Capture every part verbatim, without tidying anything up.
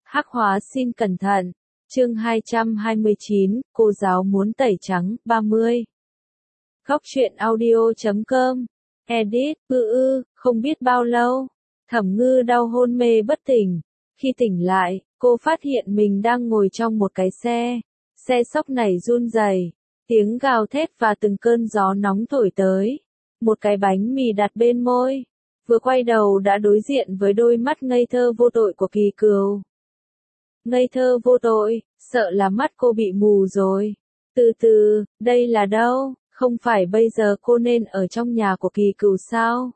Hắc hóa xin cẩn thận. Chương hai trăm hai mươi chín, cô giáo muốn tẩy trắng, ba mươi. Góc truyện audio chấm com. Edit, ư ư, không biết bao lâu. Thẩm Ngư đau hôn mê bất tỉnh. Khi tỉnh lại, cô phát hiện mình đang ngồi trong một cái xe. Xe sóc nảy run rẩy, tiếng gào thét và từng cơn gió nóng thổi tới. Một cái bánh mì đặt bên môi. Vừa quay đầu đã đối diện với đôi mắt ngây thơ vô tội của Kỳ Cừu. Ngây thơ vô tội, sợ là mắt cô bị mù rồi. Từ từ, đây là đâu? Không phải bây giờ cô nên ở trong nhà của Kỳ Cừu sao?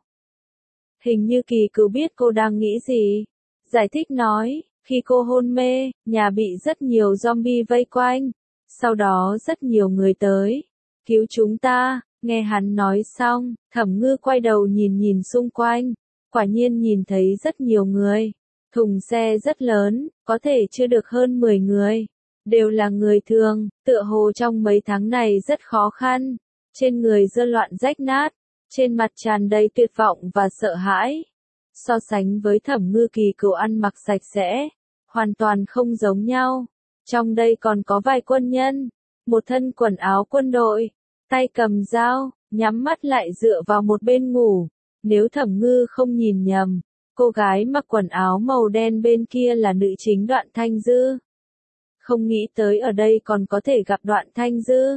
Hình như Kỳ Cừu biết cô đang nghĩ gì. Giải thích nói, khi cô hôn mê, nhà bị rất nhiều zombie vây quanh. Sau đó rất nhiều người tới. Cứu chúng ta. Nghe hắn nói xong, Thẩm Ngư quay đầu nhìn nhìn xung quanh. Quả nhiên nhìn thấy rất nhiều người. Thùng xe rất lớn, có thể chưa được hơn mười người. Đều là người thường, tựa hồ trong mấy tháng này rất khó khăn. Trên người dơ loạn rách nát, trên mặt tràn đầy tuyệt vọng và sợ hãi. So sánh với Thẩm Ngư, Kỳ Cừu ăn mặc sạch sẽ, hoàn toàn không giống nhau. Trong đây còn có vài quân nhân, một thân quần áo quân đội, tay cầm dao, nhắm mắt lại dựa vào một bên ngủ. Nếu Thẩm Ngư không nhìn nhầm, cô gái mặc quần áo màu đen bên kia là nữ chính Đoạn Thanh Dư. Không nghĩ tới ở đây còn có thể gặp Đoạn Thanh Dư.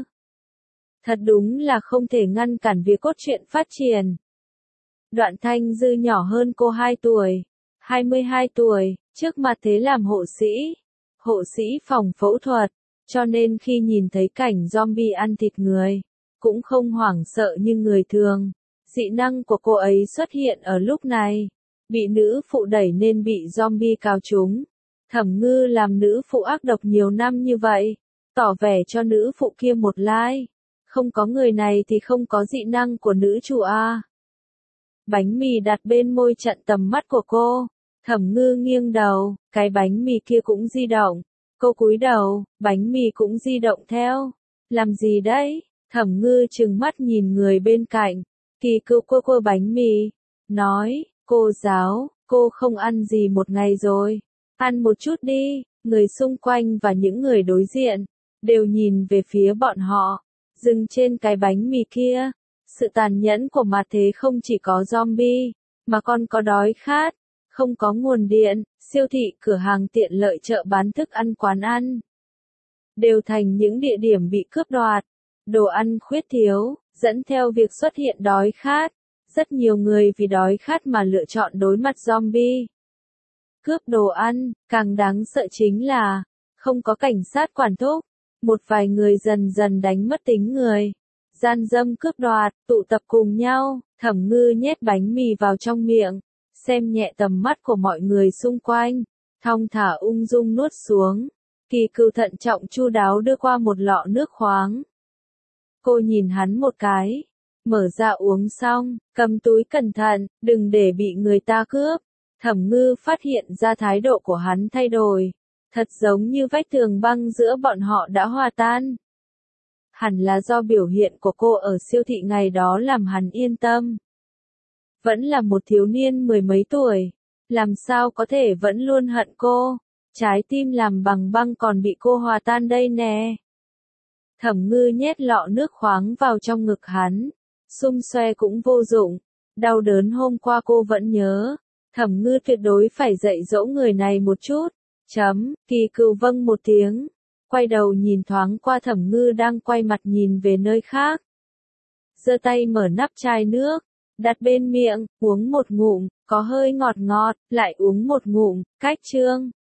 Thật đúng là không thể ngăn cản việc cốt truyện phát triển. Đoạn Thanh Dư nhỏ hơn cô hai tuổi, hai mươi hai tuổi, trước mặt thế làm hộ sĩ. Hộ sĩ phòng phẫu thuật, cho nên khi nhìn thấy cảnh zombie ăn thịt người, cũng không hoảng sợ như người thường. Dị năng của cô ấy xuất hiện ở lúc này. Bị nữ phụ đẩy nên bị zombie cào trúng. Thẩm Ngư làm nữ phụ ác độc nhiều năm như vậy, tỏ vẻ cho nữ phụ kia một like. Không có người này thì không có dị năng của nữ chủ a. Bánh mì đặt bên môi chặn tầm mắt của cô. Thẩm Ngư nghiêng đầu, cái bánh mì kia cũng di động. Cô cúi đầu, bánh mì cũng di động theo. Làm gì đấy? Thẩm Ngư trừng mắt nhìn người bên cạnh. Kỳ Cừu cô cô bánh mì, nói, cô giáo, cô không ăn gì một ngày rồi. Ăn một chút đi. Người xung quanh và những người đối diện đều nhìn về phía bọn họ, dừng trên cái bánh mì kia. Sự tàn nhẫn của mặt thế không chỉ có zombie, mà còn có đói khát, không có nguồn điện, siêu thị, cửa hàng tiện lợi, chợ bán thức ăn, quán ăn, đều thành những địa điểm bị cướp đoạt. Đồ ăn khuyết thiếu, dẫn theo việc xuất hiện đói khát. Rất nhiều người vì đói khát mà lựa chọn đối mặt zombie. Cướp đồ ăn, càng đáng sợ chính là, không có cảnh sát quản thúc. Một vài người dần dần đánh mất tính người. Gian dâm cướp đoạt, tụ tập cùng nhau. Thẩm Ngư nhét bánh mì vào trong miệng, xem nhẹ tầm mắt của mọi người xung quanh, thong thả ung dung nuốt xuống. Kỳ Cừu thận trọng chu đáo đưa qua một lọ nước khoáng. Cô nhìn hắn một cái, mở ra uống xong, cầm túi cẩn thận, đừng để bị người ta cướp. Thẩm Ngư phát hiện ra thái độ của hắn thay đổi, thật giống như vách tường băng giữa bọn họ đã hòa tan. Hẳn là do biểu hiện của cô ở siêu thị ngày đó làm hắn yên tâm. Vẫn là một thiếu niên mười mấy tuổi, làm sao có thể vẫn luôn hận cô, trái tim làm bằng băng còn bị cô hòa tan đây nè. Thẩm Ngư nhét lọ nước khoáng vào trong ngực hắn, xung xoe cũng vô dụng, đau đớn hôm qua cô vẫn nhớ. Thẩm Ngư tuyệt đối phải dạy dỗ người này một chút. Chấm, Kỳ Cừu vâng một tiếng, quay đầu nhìn thoáng qua Thẩm Ngư đang quay mặt nhìn về nơi khác. Giơ tay mở nắp chai nước, đặt bên miệng, uống một ngụm, có hơi ngọt ngọt, lại uống một ngụm, cách chương.